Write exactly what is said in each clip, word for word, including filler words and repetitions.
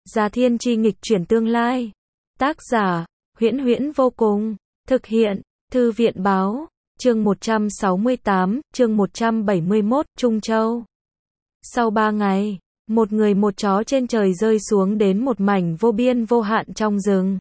Già Thiên Chi nghịch chuyển tương lai. Tác giả, Huyễn Huyễn vô cùng. Thực hiện, Thư viện báo. Chương một trăm sáu mươi tám, chương một trăm bảy mươi mốt, Trung Châu. Sau ba ngày, một người một chó trên trời rơi xuống đến một mảnh vô biên vô hạn trong rừng.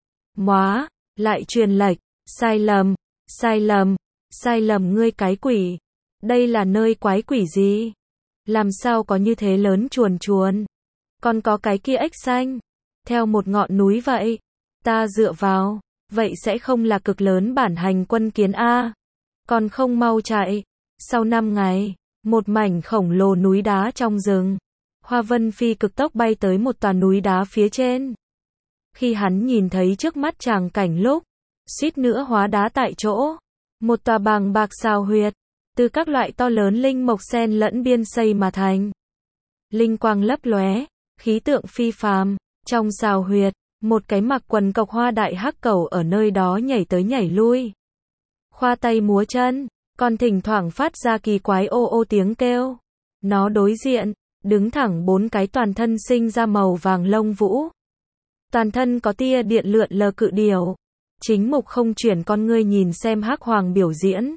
Móa, lại truyền lệch, sai lầm, sai lầm, sai lầm ngươi cái quỷ. Đây là nơi quái quỷ gì? Làm sao có như thế lớn chuồn chuồn? Còn có cái kia ếch xanh, theo một ngọn núi vậy. Ta dựa vào, vậy sẽ không là cực lớn bản hành quân kiến A. Còn không mau chạy. Sau năm ngày, một mảnh khổng lồ núi đá trong rừng. Hoa Vân Phi cực tốc bay tới một tòa núi đá phía trên. Khi hắn nhìn thấy trước mắt tràng cảnh lúc, suýt nữa hóa đá tại chỗ. Một tòa bàng bạc sao huyệt, từ các loại to lớn linh mộc sen lẫn biên xây mà thành. Linh quang lấp lóe, khí tượng phi phàm. Trong sao huyệt, một cái mặc quần cộc hoa đại hắc cẩu ở nơi đó nhảy tới nhảy lui. Khoa tay múa chân, còn thỉnh thoảng phát ra kỳ quái ô ô tiếng kêu. Nó đối diện, đứng thẳng bốn cái toàn thân sinh ra màu vàng lông vũ. Toàn thân có tia điện lượn lờ cự điểu. Chính mục không chuyển con ngươi nhìn xem hắc hoàng biểu diễn.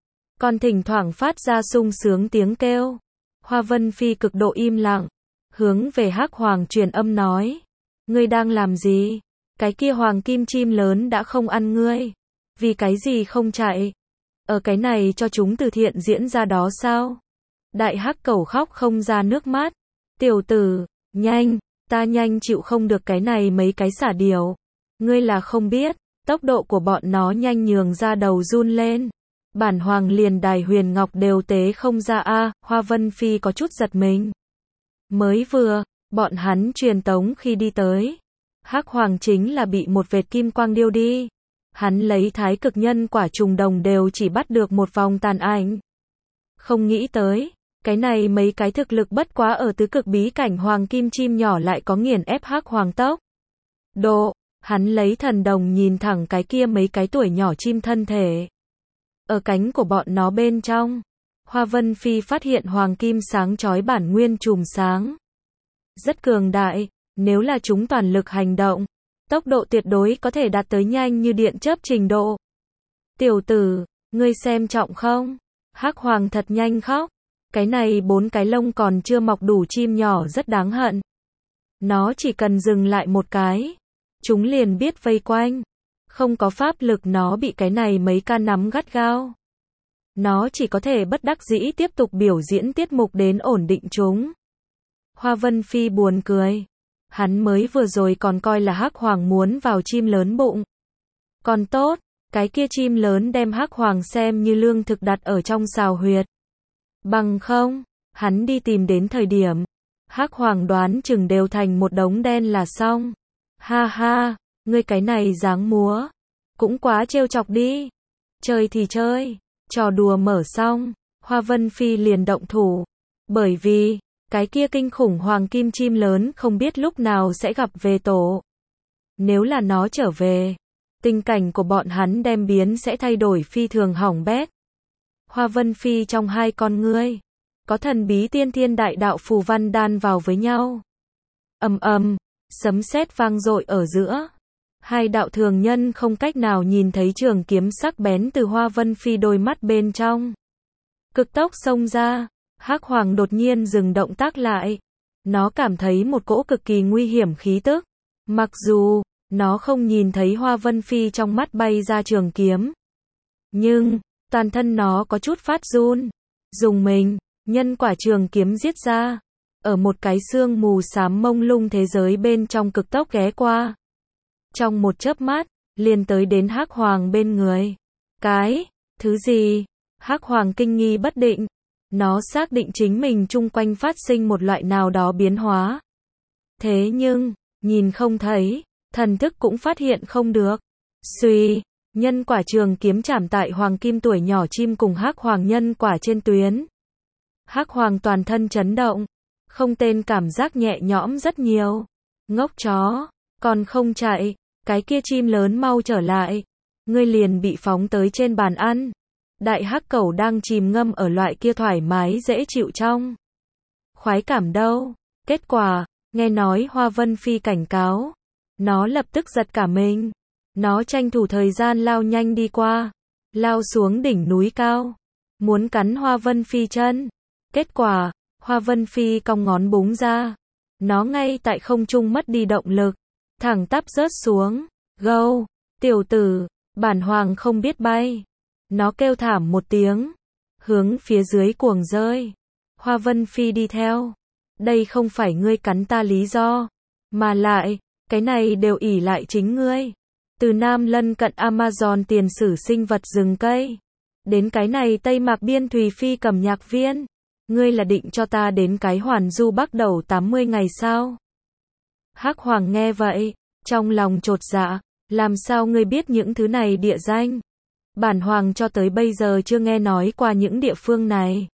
Còn thỉnh thoảng phát ra sung sướng tiếng kêu. Hoa Vân Phi cực độ im lặng, hướng về hắc hoàng truyền âm nói. Ngươi đang làm gì? Cái kia hoàng kim chim lớn đã không ăn ngươi. Vì cái gì không chạy? Ở cái này cho chúng từ thiện diễn ra đó sao? Đại hắc cẩu khóc không ra nước mắt. Tiểu tử, nhanh, ta nhanh chịu không được cái này mấy cái xả điểu. Ngươi là không biết, tốc độ của bọn nó nhanh nhường ra đầu run lên. Bản hoàng liền đài huyền ngọc đều tế không ra a. Hoa Vân Phi có chút giật mình. Mới vừa, bọn hắn truyền tống khi đi tới. Hắc hoàng chính là bị một vệt kim quang điêu đi. Hắn lấy thái cực nhân quả trùng đồng đều chỉ bắt được một vòng tàn ảnh. Không nghĩ tới, cái này mấy cái thực lực bất quá ở tứ cực bí cảnh hoàng kim chim nhỏ lại có nghiền ép hắc hoàng tốc. Độ, hắn lấy thần đồng nhìn thẳng cái kia mấy cái tuổi nhỏ chim thân thể. Ở cánh của bọn nó bên trong, Hoa Vân Phi phát hiện hoàng kim sáng chói bản nguyên chùm sáng. Rất cường đại, nếu là chúng toàn lực hành động, tốc độ tuyệt đối có thể đạt tới nhanh như điện chớp trình độ. Tiểu tử, ngươi xem trọng không? Hắc hoàng thật nhanh khóc. Cái này bốn cái lông còn chưa mọc đủ chim nhỏ rất đáng hận. Nó chỉ cần dừng lại một cái, chúng liền biết vây quanh. Không có pháp lực nó bị cái này mấy ca nắm gắt gao. Nó chỉ có thể bất đắc dĩ tiếp tục biểu diễn tiết mục đến ổn định chúng. Hoa Vân Phi buồn cười. Hắn mới vừa rồi còn coi là hắc hoàng muốn vào chim lớn bụng. Còn tốt, cái kia chim lớn đem hắc hoàng xem như lương thực đặt ở trong sào huyệt. Bằng không, hắn đi tìm đến thời điểm, hắc hoàng đoán chừng đều thành một đống đen là xong. Ha ha, ngươi cái này dáng múa, cũng quá trêu chọc đi. Chơi thì chơi, trò đùa mở xong, Hoa Vân Phi liền động thủ. Bởi vì, cái kia kinh khủng hoàng kim chim lớn không biết lúc nào sẽ gặp về tổ. Nếu là nó trở về, tình cảnh của bọn hắn đem biến sẽ thay đổi phi thường hỏng bét. Hoa Vân Phi trong hai con ngươi, có thần bí tiên thiên đại đạo phù văn đan vào với nhau. Ầm ầm, sấm sét vang dội ở giữa. Hai đạo thường nhân không cách nào nhìn thấy trường kiếm sắc bén từ Hoa Vân Phi đôi mắt bên trong. Cực tốc xông ra, hắc hoàng đột nhiên dừng động tác lại. Nó cảm thấy một cỗ cực kỳ nguy hiểm khí tức. Mặc dù, nó không nhìn thấy Hoa Vân Phi trong mắt bay ra trường kiếm. Nhưng, toàn thân nó có chút phát run. Dùng mình, nhân quả trường kiếm giết ra. Ở một cái sương mù xám mông lung thế giới bên trong cực tốc ghé qua. Trong một chớp mắt, liền tới đến hắc hoàng bên người. Cái, thứ gì? Hắc hoàng kinh nghi bất định. Nó xác định chính mình chung quanh phát sinh một loại nào đó biến hóa. Thế nhưng, nhìn không thấy, thần thức cũng phát hiện không được. Xuy, nhân quả trường kiếm chạm tại hoàng kim tuổi nhỏ chim cùng hắc hoàng nhân quả trên tuyến. Hắc hoàng toàn thân chấn động, không tên cảm giác nhẹ nhõm rất nhiều. Ngốc chó, còn không chạy, cái kia chim lớn mau trở lại. Ngươi liền bị phóng tới trên bàn ăn. Đại hắc cẩu đang chìm ngâm ở loại kia thoải mái dễ chịu trong khoái cảm đâu. Kết quả, Nghe nói Hoa Vân Phi cảnh cáo, nó lập tức giật cả mình. Nó tranh thủ thời gian lao nhanh đi qua, lao xuống đỉnh núi cao, muốn cắn Hoa Vân Phi chân. Kết quả, Hoa Vân Phi cong ngón búng ra, nó ngay tại không trung mất đi động lực, thẳng tắp rớt xuống. Gâu, tiểu tử, bản hoàng không biết bay. Nó kêu thảm một tiếng, hướng phía dưới cuồng rơi. Hoa Vân Phi đi theo. Đây không phải ngươi cắn ta lý do, mà lại, cái này đều ỷ lại chính ngươi. Từ Nam lân cận Amazon tiền sử sinh vật rừng cây, đến cái này Tây Mạc biên Thùy Phi cầm nhạc viên, ngươi là định cho ta đến cái Hoàn Du Bắc đầu tám mươi ngày sao? Hắc Hoàng nghe vậy, trong lòng chột dạ, làm sao ngươi biết những thứ này địa danh? Bản hoàng cho tới bây giờ chưa nghe nói qua những địa phương này.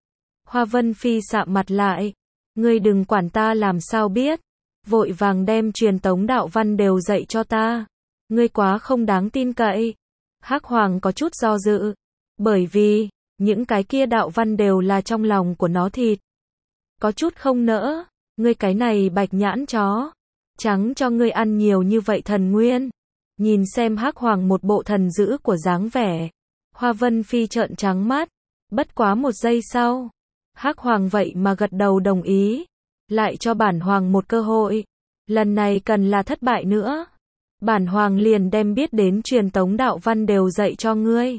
Hoa Vân Phi sạm mặt lại, ngươi đừng quản ta làm sao biết, vội vàng đem truyền tống đạo văn đều dạy cho ta. Ngươi quá không đáng tin cậy. Hắc Hoàng có chút do dự, bởi vì, những cái kia đạo văn đều là trong lòng của nó thịt. Có chút không nỡ, ngươi cái này bạch nhãn chó, trắng cho ngươi ăn nhiều như vậy thần nguyên. Nhìn xem Hắc Hoàng một bộ thần dữ của dáng vẻ, Hoa Vân Phi trợn trắng mắt, bất quá một giây sau, Hắc Hoàng vậy mà gật đầu đồng ý, lại cho bản hoàng một cơ hội, lần này cần là thất bại nữa, bản hoàng liền đem biết đến truyền tống đạo văn đều dạy cho ngươi.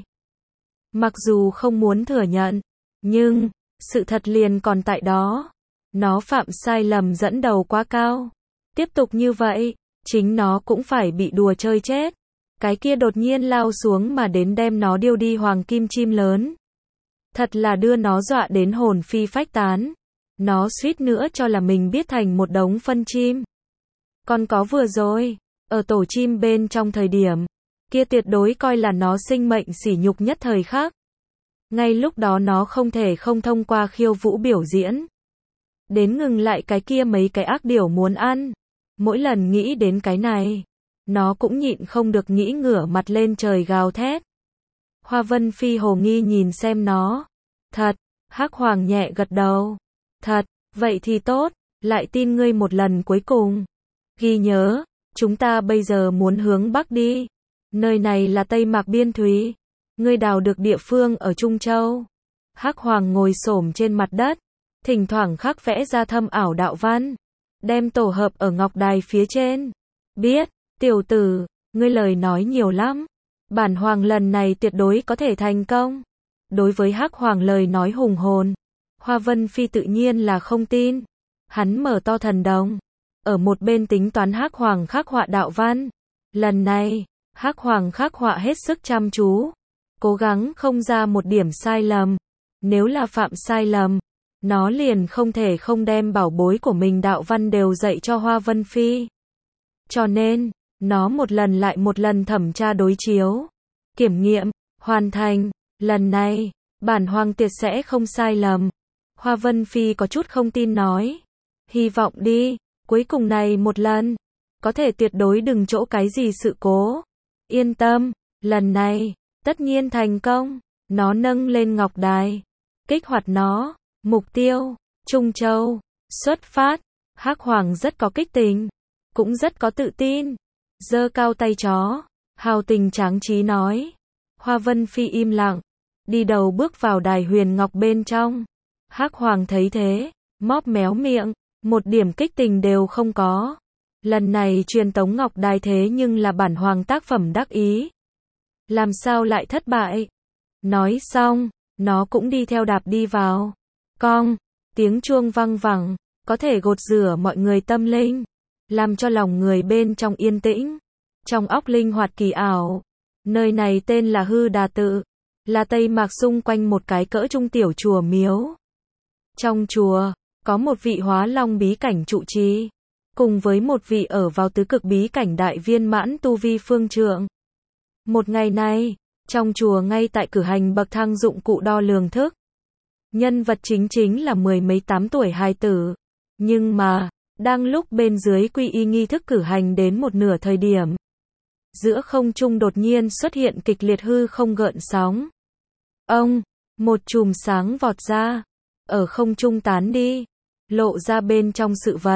Mặc dù không muốn thừa nhận, nhưng, sự thật liền còn tại đó, nó phạm sai lầm dẫn đầu quá cao, tiếp tục như vậy, chính nó cũng phải bị đùa chơi chết. Cái kia đột nhiên lao xuống mà đến đem nó điêu đi hoàng kim chim lớn. Thật là đưa nó dọa đến hồn phi phách tán. Nó suýt nữa cho là mình biết thành một đống phân chim. Còn có vừa rồi, ở tổ chim bên trong thời điểm, kia tuyệt đối coi là nó sinh mệnh sỉ nhục nhất thời khắc. Ngay lúc đó nó không thể không thông qua khiêu vũ biểu diễn. Đến ngừng lại cái kia mấy cái ác điểu muốn ăn. Mỗi lần nghĩ đến cái này, nó cũng nhịn không được nghĩ ngửa mặt lên trời gào thét. Hoa Vân Phi hồ nghi nhìn xem nó. Thật, Hắc Hoàng nhẹ gật đầu. Thật, vậy thì tốt, lại tin ngươi một lần cuối cùng. Ghi nhớ, chúng ta bây giờ muốn hướng Bắc đi. Nơi này là Tây Mạc biên thúy. Ngươi đào được địa phương ở Trung Châu. Hắc Hoàng ngồi xổm trên mặt đất, thỉnh thoảng khắc vẽ ra thâm ảo đạo văn. Đem tổ hợp ở ngọc đài phía trên. Biết, tiểu tử, ngươi lời nói nhiều lắm. Bản hoàng lần này tuyệt đối có thể thành công. Đối với Hắc Hoàng lời nói hùng hồn, Hoa Vân Phi tự nhiên là không tin. Hắn mở to thần đồng, ở một bên tính toán Hắc Hoàng khắc họa đạo văn. Lần này, Hắc Hoàng khắc họa hết sức chăm chú, cố gắng không ra một điểm sai lầm. Nếu là phạm sai lầm, nó liền không thể không đem bảo bối của mình đạo văn đều dạy cho Hoa Vân Phi. Cho nên, nó một lần lại một lần thẩm tra đối chiếu, kiểm nghiệm, hoàn thành. Lần này, bản hoàng tuyệt sẽ không sai lầm. Hoa Vân Phi có chút không tin nói. Hy vọng đi, cuối cùng này một lần, có thể tuyệt đối đừng chỗ cái gì sự cố. Yên tâm, lần này, tất nhiên thành công. Nó nâng lên ngọc đài, kích hoạt nó. Mục tiêu, Trung Châu, xuất phát. Hắc Hoàng rất có kích tình, cũng rất có tự tin. Giơ cao tay chó, hào tình tráng trí nói. Hoa Vân Phi im lặng, đi đầu bước vào đài huyền ngọc bên trong. Hắc Hoàng thấy thế, móp méo miệng, một điểm kích tình đều không có. Lần này truyền tống ngọc đài thế nhưng là bản hoàng tác phẩm đắc ý. Làm sao lại thất bại? Nói xong, nó cũng đi theo đạp đi vào. Cong, tiếng chuông vang vẳng, có thể gột rửa mọi người tâm linh, làm cho lòng người bên trong yên tĩnh, trong óc linh hoạt kỳ ảo. Nơi này tên là Hư Đà Tự, là Tây Mạc xung quanh một cái cỡ trung tiểu chùa miếu. Trong chùa, có một vị hóa long bí cảnh trụ trì, cùng với một vị ở vào tứ cực bí cảnh đại viên mãn tu vi phương trượng. Một ngày này, trong chùa ngay tại cử hành bậc thang dụng cụ đo lường thức. Nhân vật chính chính là mười mấy tám tuổi hài tử. Nhưng mà, đang lúc bên dưới quy y nghi thức cử hành đến một nửa thời điểm, giữa không trung đột nhiên xuất hiện kịch liệt hư không gợn sóng. Ông, một chùm sáng vọt ra, ở không trung tán đi, lộ ra bên trong sự vật.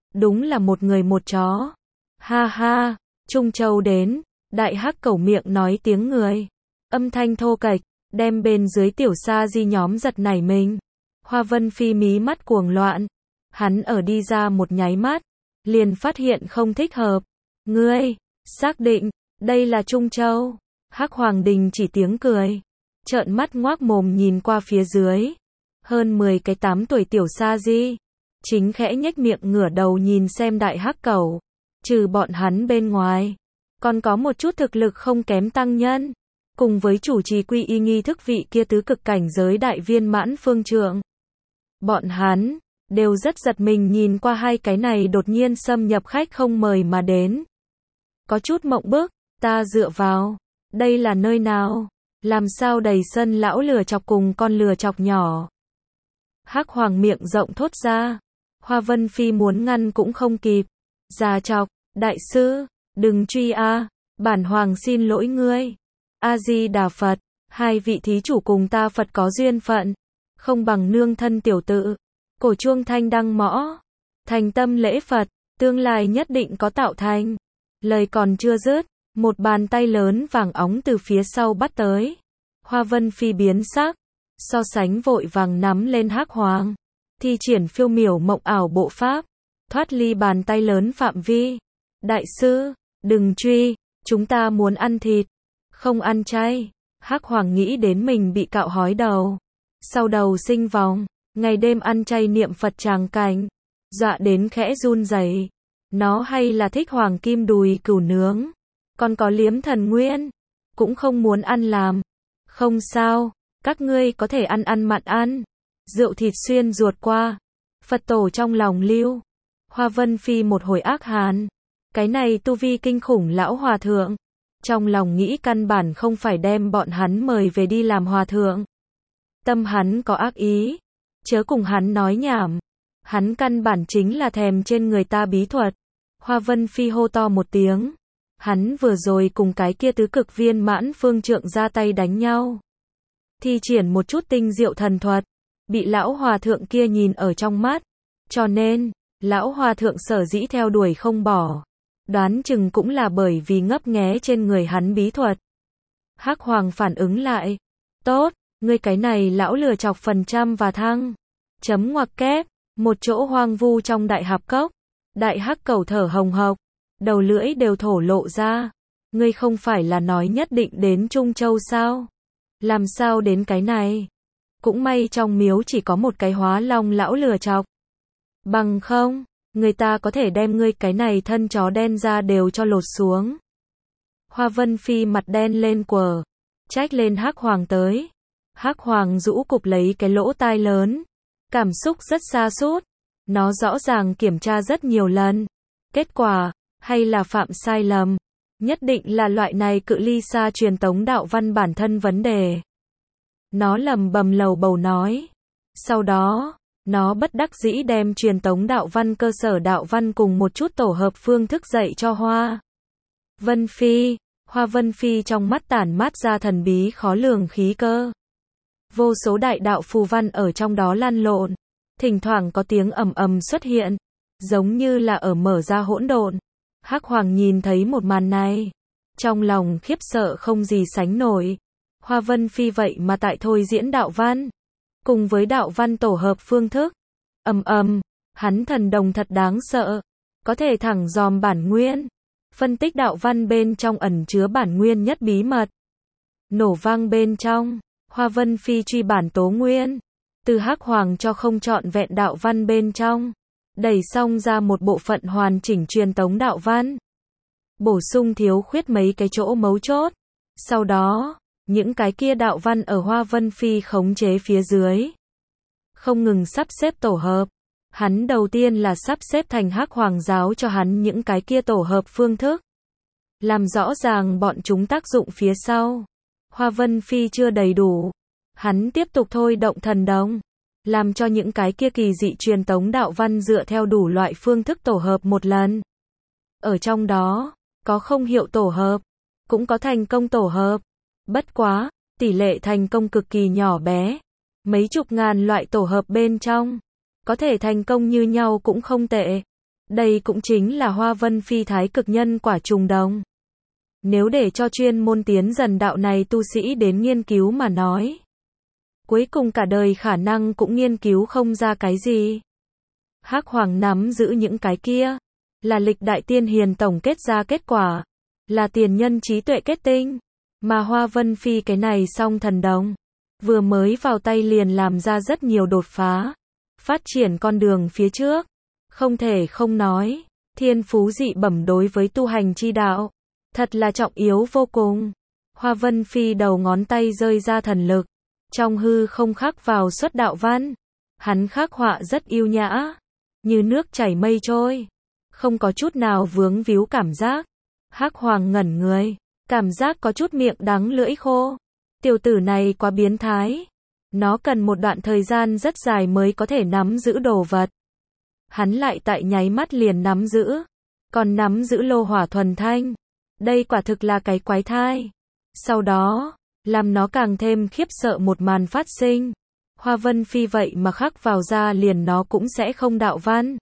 đúng là một người một chó. Ha ha, Trung Châu đến, đại hắc cẩu miệng nói tiếng người. Âm thanh thô kệch, đem bên dưới tiểu sa di nhóm giật nảy mình. Hoa Vân Phi mí mắt cuồng loạn. Hắn ở đi ra một nháy mắt, liền phát hiện không thích hợp. Ngươi, xác định, đây là Trung Châu. Hắc Hoàng đình chỉ tiếng cười. Trợn mắt ngoác mồm nhìn qua phía dưới. Hơn mười cái tám tuổi tiểu sa di. Chính khẽ nhếch miệng ngửa đầu nhìn xem đại hắc cẩu. Trừ bọn hắn bên ngoài. Còn có một chút thực lực không kém tăng nhân. Cùng với chủ trì quy y nghi thức vị kia tứ cực cảnh giới đại viên mãn phương trượng. Bọn hắn, đều rất giật mình nhìn qua hai cái này đột nhiên xâm nhập khách không mời mà đến. Có chút mộng bức, ta dựa vào. Đây là nơi nào? Làm sao đầy sân lão lừa chọc cùng con lừa chọc nhỏ? Hắc Hoàng miệng rộng thốt ra. Hoa Vân Phi muốn ngăn cũng không kịp. Già chọc, đại sư, đừng truy a, bản hoàng xin lỗi ngươi. A Di Đà Phật, hai vị thí chủ cùng ta Phật có duyên phận, không bằng nương thân tiểu tự. Cổ chuông thanh đăng mõ, thành tâm lễ Phật, tương lai nhất định có tạo thành. Lời còn chưa dứt, một bàn tay lớn vàng óng từ phía sau bắt tới. Hoa Vân Phi biến sắc, so sánh vội vàng nắm lên Hắc Hoàng, thi triển phiêu miểu mộng ảo bộ pháp, thoát ly bàn tay lớn phạm vi. Đại sư, đừng truy, chúng ta muốn ăn thịt, không ăn chay. Hắc Hoàng nghĩ đến mình bị cạo hói đầu, sau đầu sinh vòng, ngày đêm ăn chay niệm Phật tràng cảnh, dọa đến khẽ run rẩy. Nó hay là thích hoàng kim đùi cừu nướng, còn có liếm thần nguyên, cũng không muốn ăn làm. Không sao, các ngươi có thể ăn ăn mặn ăn, rượu thịt xuyên ruột qua. Phật tổ trong lòng lưu. Hoa Vân Phi một hồi ác hàn. Cái này tu vi kinh khủng lão hòa thượng. Trong lòng nghĩ căn bản không phải đem bọn hắn mời về đi làm hòa thượng. Tâm hắn có ác ý. Chớ cùng hắn nói nhảm. Hắn căn bản chính là thèm trên người ta bí thuật. Hoa Vân Phi hô to một tiếng. Hắn vừa rồi cùng cái kia tứ cực viên mãn phương trượng ra tay đánh nhau. Thi triển một chút tinh diệu thần thuật. Bị lão hòa thượng kia nhìn ở trong mắt. Cho nên, lão hòa thượng sở dĩ theo đuổi không bỏ. Đoán chừng cũng là bởi vì ngấp nghé trên người hắn bí thuật. Hắc Hoàng phản ứng lại. Tốt, ngươi cái này lão lừa chọc phần trăm và thăng. Chấm ngoặc kép, một chỗ hoang vu trong đại hạp cốc. Đại hắc cẩu thở hồng hộc, đầu lưỡi đều thổ lộ ra. Ngươi không phải là nói nhất định đến Trung Châu sao? Làm sao đến cái này? Cũng may trong miếu chỉ có một cái hóa long lão lừa chọc. Bằng không, người ta có thể đem ngươi cái này thân chó đen ra đều cho lột xuống. Hoa Vân Phi mặt đen lên quờ, trách lên Hắc Hoàng tới. Hắc Hoàng rũ cụp lấy cái lỗ tai lớn, cảm xúc rất xa sút. Nó rõ ràng kiểm tra rất nhiều lần. Kết quả, hay là phạm sai lầm. Nhất định là loại này cự ly xa truyền tống đạo văn bản thân vấn đề. Nó lầm bầm lầu bầu nói. Sau đó, nó bất đắc dĩ đem truyền tống đạo văn cơ sở đạo văn cùng một chút tổ hợp phương thức dạy cho Hoa Vân Phi. Hoa Vân Phi trong mắt tản mát ra thần bí khó lường khí cơ. Vô số đại đạo phù văn ở trong đó lăn lộn. Thỉnh thoảng có tiếng ầm ầm xuất hiện, giống như là ở mở ra hỗn độn. Hắc Hoàng nhìn thấy một màn này, trong lòng khiếp sợ không gì sánh nổi. Hoa Vân Phi vậy mà tại thôi diễn đạo văn, cùng với đạo văn tổ hợp phương thức. Ầm ầm, hắn thần đồng thật đáng sợ, có thể thẳng dòm bản nguyên, phân tích đạo văn bên trong ẩn chứa bản nguyên nhất bí mật. Nổ vang bên trong, Hoa Vân Phi truy bản tố nguyên. Từ Hắc Hoàng cho không trọn vẹn đạo văn bên trong, đẩy xong ra một bộ phận hoàn chỉnh truyền tống đạo văn. Bổ sung thiếu khuyết mấy cái chỗ mấu chốt. Sau đó, những cái kia đạo văn ở Hoa Vân Phi khống chế phía dưới. Không ngừng sắp xếp tổ hợp. Hắn đầu tiên là sắp xếp thành Hắc Hoàng giáo cho hắn những cái kia tổ hợp phương thức. Làm rõ ràng bọn chúng tác dụng phía sau. Hoa Vân Phi chưa đầy đủ. Hắn tiếp tục thôi động thần đồng, làm cho những cái kia kỳ dị truyền tống đạo văn dựa theo đủ loại phương thức tổ hợp một lần. Ở trong đó, có không hiệu tổ hợp, cũng có thành công tổ hợp. Bất quá, tỷ lệ thành công cực kỳ nhỏ bé. Mấy chục ngàn loại tổ hợp bên trong, có thể thành công như nhau cũng không tệ. Đây cũng chính là Hoa Vân Phi thái cực nhân quả trùng đồng. Nếu để cho chuyên môn tiến dần đạo này tu sĩ đến nghiên cứu mà nói, cuối cùng cả đời khả năng cũng nghiên cứu không ra cái gì. Hắc Hoàng nắm giữ những cái kia, là lịch đại tiên hiền tổng kết ra kết quả, là tiền nhân trí tuệ kết tinh, mà Hoa Vân Phi cái này song thần đồng, vừa mới vào tay liền làm ra rất nhiều đột phá, phát triển con đường phía trước, không thể không nói, thiên phú dị bẩm đối với tu hành chi đạo, thật là trọng yếu vô cùng. Hoa Vân Phi đầu ngón tay rơi ra thần lực, trong hư không khắc vào xuất đạo văn, hắn khắc họa rất yêu nhã, như nước chảy mây trôi, không có chút nào vướng víu cảm giác. Hắc Hoàng ngẩn người, cảm giác có chút miệng đắng lưỡi khô. Tiểu tử này quá biến thái, nó cần một đoạn thời gian rất dài mới có thể nắm giữ đồ vật. Hắn lại tại nháy mắt liền nắm giữ, còn nắm giữ lô hỏa thuần thanh. Đây quả thực là cái quái thai. Sau đó, làm nó càng thêm khiếp sợ một màn phát sinh. Hoa Vân Phi vậy mà khắc vào da liền nó cũng sẽ không đạo văn.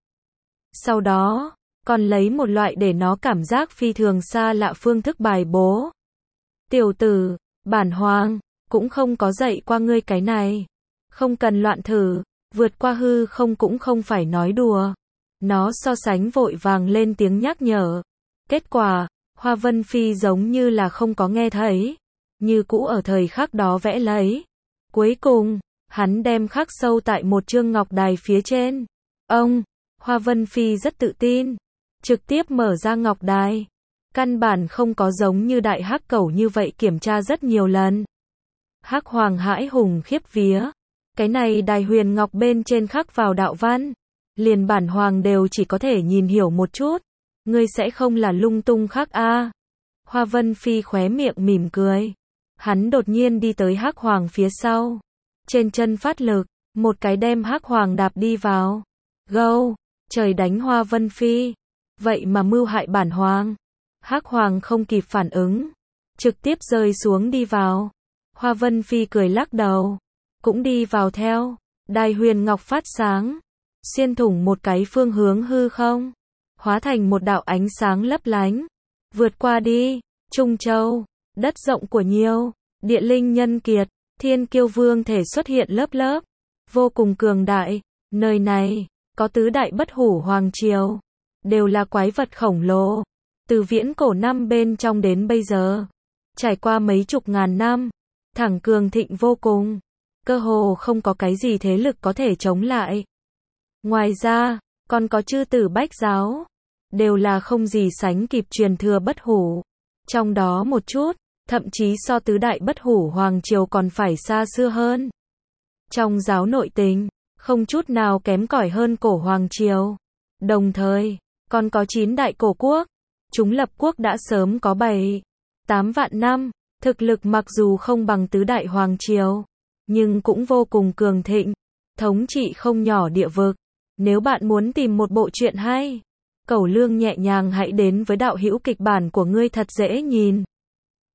Sau đó, còn lấy một loại để nó cảm giác phi thường xa lạ phương thức bài bố. Tiểu tử, bản hoàng, cũng không có dạy qua ngươi cái này. Không cần loạn thử, vượt qua hư không cũng không phải nói đùa. Nó so sánh vội vàng lên tiếng nhắc nhở. Kết quả, Hoa Vân Phi giống như là không có nghe thấy. Như cũ ở thời khắc đó vẽ lấy. Cuối cùng, hắn đem khắc sâu tại một chương ngọc đài phía trên. Ông, Hoa Vân Phi rất tự tin. Trực tiếp mở ra ngọc đài. Căn bản không có giống như đại hắc cẩu như vậy kiểm tra rất nhiều lần. Hắc Hoàng hãi hùng khiếp vía. Cái này đài huyền ngọc bên trên khắc vào đạo văn. Liền bản hoàng đều chỉ có thể nhìn hiểu một chút. Ngươi sẽ không là lung tung khắc a? Hoa Vân Phi khóe miệng mỉm cười. Hắn đột nhiên đi tới Hắc Hoàng phía sau. Trên chân phát lực, một cái đem Hắc Hoàng đạp đi vào. Gâu, trời đánh Hoa Vân Phi. Vậy mà mưu hại bản hoàng. Hắc Hoàng không kịp phản ứng, trực tiếp rơi xuống đi vào. Hoa Vân Phi cười lắc đầu, cũng đi vào theo. Đài huyền ngọc phát sáng, xuyên thủng một cái phương hướng hư không, hóa thành một đạo ánh sáng lấp lánh, vượt qua đi. Trung Châu, đất rộng của nhiều, địa linh nhân kiệt, thiên kiêu vương thể xuất hiện lớp lớp, vô cùng cường đại. Nơi này, có tứ đại bất hủ hoàng triều, đều là quái vật khổng lồ. Từ viễn cổ năm bên trong đến bây giờ, trải qua mấy chục ngàn năm, thẳng cường thịnh vô cùng, cơ hồ không có cái gì thế lực có thể chống lại. Ngoài ra, còn có chư tử bách giáo, đều là không gì sánh kịp truyền thừa bất hủ. Trong đó một chút, thậm chí so tứ đại bất hủ hoàng triều còn phải xa xưa hơn. Trong giáo nội tình, không chút nào kém cỏi hơn cổ hoàng triều. Đồng thời, còn có chín đại cổ quốc. Chúng lập quốc đã sớm có bảy, tám vạn năm, thực lực mặc dù không bằng tứ đại hoàng triều, nhưng cũng vô cùng cường thịnh, thống trị không nhỏ địa vực. Nếu bạn muốn tìm một bộ truyện hay, Cẩu Lương nhẹ nhàng hãy đến với đạo hữu kịch bản của ngươi thật dễ nhìn.